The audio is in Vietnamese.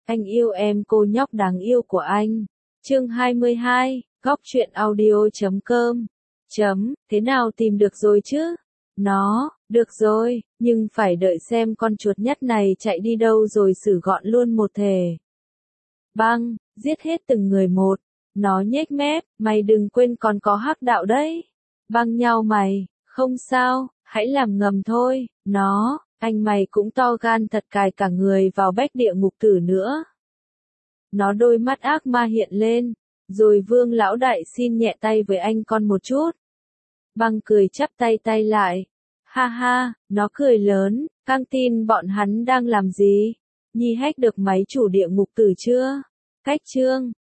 Anh yêu em cô nhóc đáng yêu của anh. Chương 22, góc truyện audio.com. Thế nào tìm được rồi chứ? Nó, được rồi, nhưng phải đợi xem con chuột nhắt này chạy đi đâu rồi xử gọn luôn một thể. Băng, giết hết từng người một. Nó nhếch mép, mày đừng quên còn có hắc đạo đấy. Băng nhao mày, không sao, hãy làm ngầm thôi. Nó, anh mày cũng to gan thật cài cả người vào bách địa ngục tử nữa. Nó đôi mắt ác ma hiện lên, rồi Vương lão đại xin nhẹ tay với anh con một chút. Băng cười chắp tay lại. Ha ha, nó cười lớn, căng tin bọn hắn đang làm gì? Nhi hack được máy chủ địa ngục tử chưa? Cách chương,